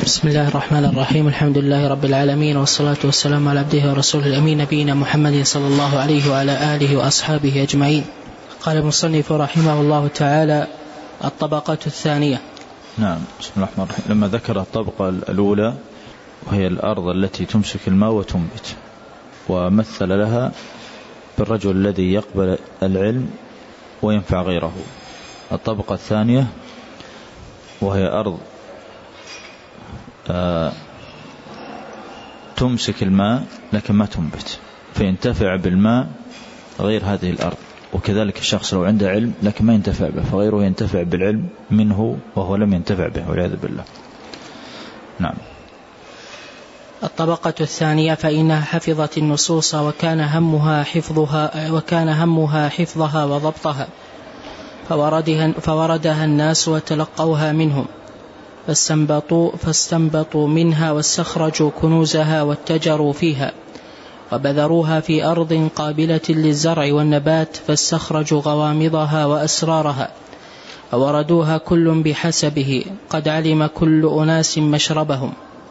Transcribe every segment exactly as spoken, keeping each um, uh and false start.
بسم الله الرحمن الرحيم. الحمد لله رب العالمين، والصلاة والسلام على عبده ورسوله الأمين نبينا محمد صلى الله عليه وعلى آله وأصحابه أجمعين. قال المصنف رحمه الله تعالى: الطبقة الثانية. نعم. بسم الله الرحمن الرحيم. لما ذكر الطبقة الأولى وهي الأرض التي تمسك الماء وتنبت، ومثل لها بالرجل الذي يقبل العلم وينفع غيره. الطبقة الثانية وهي أرض آه تمسك الماء لكن ما تنبت، فينتفع بالماء غير هذه الأرض. وكذلك الشخص لو عنده علم لكن ما ينتفع به، فغيره ينتفع بالعلم منه وهو لم ينتفع به، والعياذ بالله. نعم. الطبقة الثانية فإنها حفظت النصوص وكان همها حفظها وكان همها حفظها وضبطها، فوردها, فوردها الناس وتلقوها منهم، فاستنبطوا, فاستنبطوا منها واستخرجوا كنوزها واتجروا فيها، وبذروها في أرض قابلة للزرع والنبات، فاستخرجوا غوامضها وأسرارها، ووردوها كل بحسبه، قد علم كل أناس مشربهم.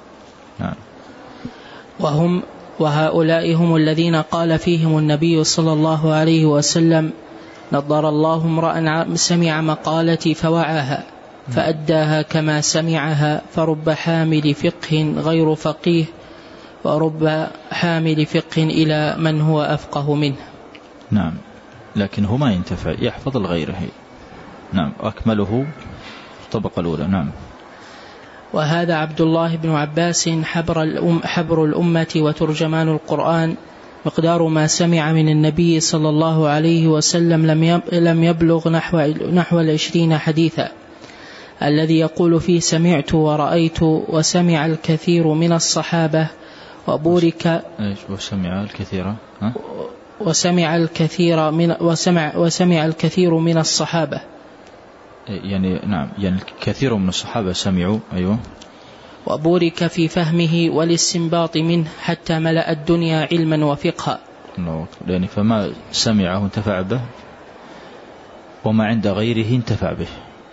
وهم وهؤلاء هم الذين قال فيهم النبي صلى الله عليه وسلم: نضر الله امرأ سمع مقالتي فوعاها فأداها كما سمعها، فرب حامل فقه غير فقيه، ورب حامل فقه إلى من هو أفقه منه. نعم. لكن هو ما ينتفع، يحفظ لغيره. نعم. أكمله الطبقة الأولى. نعم. وهذا عبد الله بن عباس حبر, الأم حبر الأمة وترجمان القرآن، مقدار ما سمع من النبي صلى الله عليه وسلم لم يبلغ نحو, نحو العشرين حديثا، الذي يقول فيه سمعت ورأيت، وسمع الكثير من الصحابة وبورك وسمع الكثير ها؟ وسمع الكثير من وسمع وسمع الكثير من الصحابة. يعني نعم، يعني الكثير من الصحابة سمعوا. أيوة. وبورك في فهمه والاستنباط منه حتى ملأ الدنيا علما وفقها. يعني فما سمعه انتفع به، وما عند غيره انتفع به،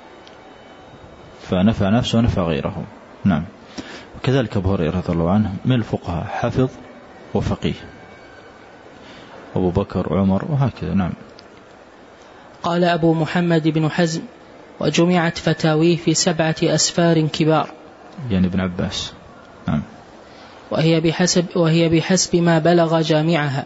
فنفع نفسه ونفع غيره. نعم. وكذلك أبو هريرة رضي الله عنه من الفقهاء، حفظ وفقيه، أبو بكر وعمر وهكذا. نعم. قال أبو محمد بن حزم: وجمعت فتاويه في سبعة أسفار كبار، يعني ابن عباس. نعم. وهي بحسب, وهي بحسب ما بلغ جامعها،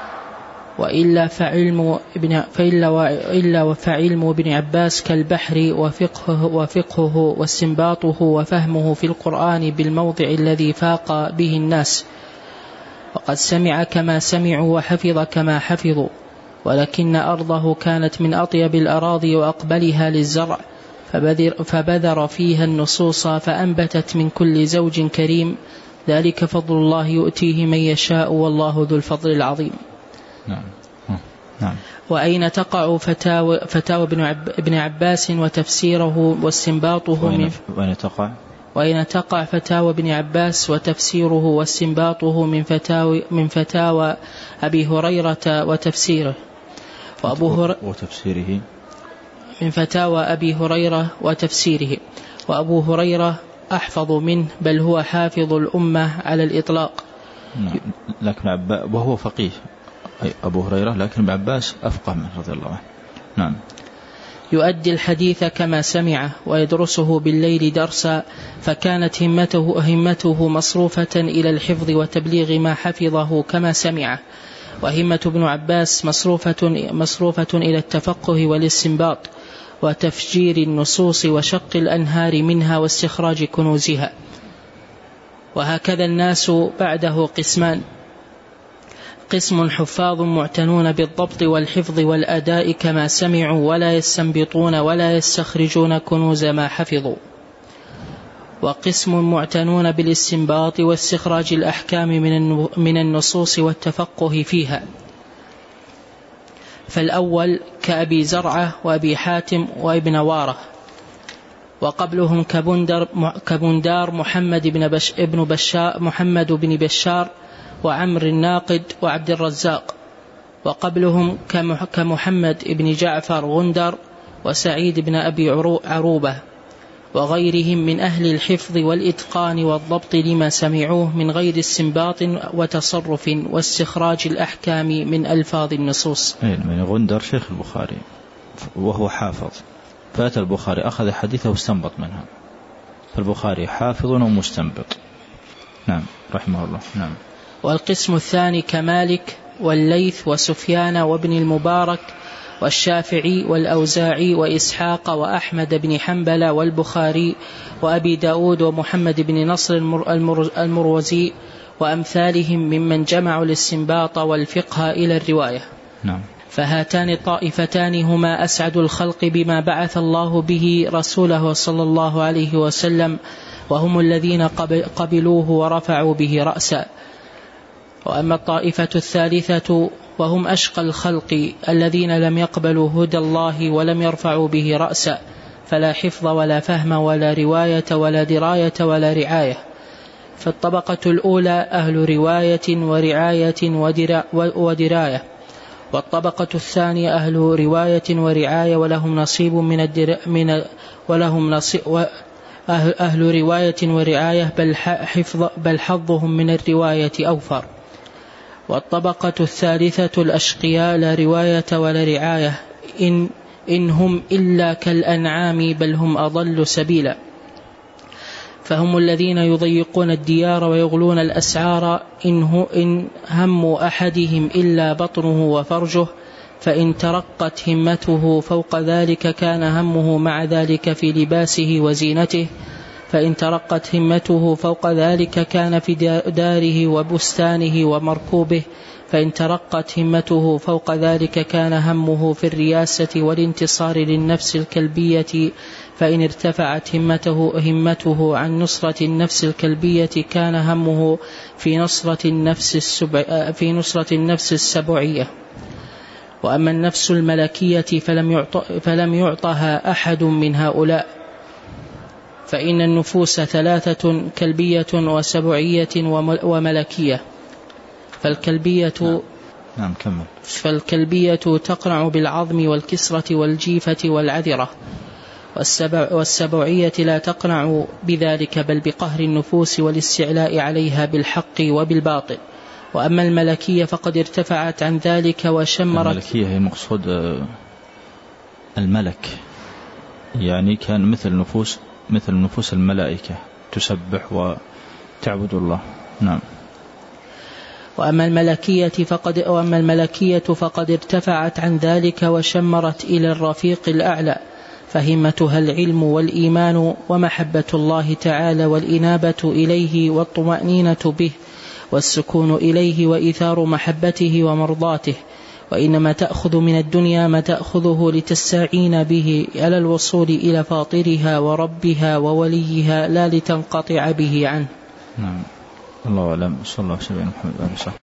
وإلا فعلم ابن فإلا وإلا فعلم ابن عباس كالبحر، وفقهه وفقهه واستنباطه وفهمه في القرآن بالموضع الذي فاق به الناس، وقد سمع كما سمعوا وحفظ كما حفظوا، ولكن أرضه كانت من أطيب الأراضي وأقبلها للزرع، فبذر, فبذر فيها النصوص فأنبتت من كل زوج كريم، ذلك فضل الله يؤتيه من يشاء والله ذو الفضل العظيم. نعم. نعم. وأين تقع فتاوى, فتاوى ابن, عب ابن عباس وتفسيره واستنباطه؟ وأين, وأين تقع وأين تقع فتاوى ابن عباس وتفسيره واستنباطه من فتاوى, من فتاوى أبي هريرة وتفسيره وأبو هر... وتفسيره من فتاوى أبي هريرة وتفسيره وأبو هريرة أحفظ منه، بل هو حافظ الأمة على الإطلاق. نعم. لكن عب... وهو فقيه أبو هريرة، لكن ابن عباس أفقه منه رضي الله عنه. نعم. يؤدي الحديث كما سمعه ويدرسه بالليل درسا، فكانت همته, همته مصروفة إلى الحفظ وتبليغ ما حفظه كما سمعه، وهمة ابن عباس مصروفة, مصروفة إلى التفقه والاستنباط وتفجير النصوص وشق الأنهار منها واستخراج كنوزها. وهكذا الناس بعده قسمان: قسم حفاظ معتنون بالضبط والحفظ والأداء كما سمعوا، ولا يستنبطون ولا يستخرجون كنوز ما حفظوا، وقسم معتنون بالاستنباط واستخراج الأحكام من النصوص والتفقه فيها. فالأول كأبي زرعة وأبي حاتم وابن واره، وقبلهم كبندر كبندار محمد بن بش ابن بشار محمد بن بشار وعمر الناقد وعبد الرزاق، وقبلهم كمحمد بن جعفر غندر وسعيد بن أبي عروبة، وغيرهم من أهل الحفظ والإتقان والضبط لما سمعوه من غير استنباط وتصرف واستخراج الأحكام من ألفاظ النصوص. من غندر شيخ البخاري وهو حافظ، فأتى البخاري أخذ حديثه واستنبط منها، فالبخاري حافظ ومستنبط. نعم رحمه الله. نعم. والقسم الثاني كمالك والليث وسفيان وابن المبارك والشافعي والأوزاعي وإسحاق وأحمد بن حنبل والبخاري وأبي داود ومحمد بن نصر المروزي وأمثالهم ممن جمعوا الاستنباط والفقه إلى الرواية. نعم. فهاتان الطائفتان هما أسعد الخلق بما بعث الله به رسوله صلى الله عليه وسلم، وهم الذين قبلوه ورفعوا به رأسا. وأما الطائفة الثالثة وهم أشقى الخلق الذين لم يقبلوا هدى الله ولم يرفعوا به رأسا، فلا حفظ ولا فهم ولا رواية ولا دراية ولا رعاية. فالطبقة الأولى أهل رواية ورعاية ودراية، والطبقة الثانية أهل رواية ورعاية ولهم نصيب من الدر... من ولهم نصيب أهل... أهل رواية ورعاية بل حفظ بل حظهم من الرواية أوفر. والطبقة الثالثة الأشقياء لا رواية ولا رعاية، إن, إن هم إلا كالأنعام بل هم أضل سبيلا. فهم الذين يضيقون الديار ويغلون الأسعار، إن, إن هم أحدهم إلا بطنه وفرجه، فإن ترقت همته فوق ذلك كان همه مع ذلك في لباسه وزينته، فإن ترقت همته فوق ذلك كان في داره وبستانه ومركوبه، فإن ترقت همته فوق ذلك كان همه في الرياسة والانتصار للنفس الكلبية، فإن ارتفعت همته, همته عن نصرة النفس الكلبية كان همه في نصرة النفس, السبع في نصرة النفس السبعية. وأما النفس الملكية فلم, يعط فلم يعطها أحد من هؤلاء، فإن النفوس ثلاثة كلبية وسبعية وملكية. فالكلبية نعم. نعم كمل. فالكلبية تقنع بالعظم والكسرة والجيفة والعذرة، والسبع والسبعية لا تقنع بذلك بل بقهر النفوس والاستعلاء عليها بالحق وبالباطل. وأما الملكية فقد ارتفعت عن ذلك وشمرت. الملكية هي المقصود الملك، يعني كان مثل نفوس مثل نفوس الملائكة تسبح وتعبد الله. نعم. وأما الملكية فقد وأما الملكية فقد ارتفعت عن ذلك وشمرت إلى الرفيق الأعلى، فهمتها العلم والإيمان ومحبة الله تعالى والإنابة إليه والطمأنينة به والسكون إليه وإيثار محبته ومرضاته. وإنما تأخذ من الدنيا ما تأخذه لتستعين به على الوصول إلى فاطرها وربها ووليها، لا لتنقطع به عنه. نعم. الله أعلم. صلى الله عليه وسلم.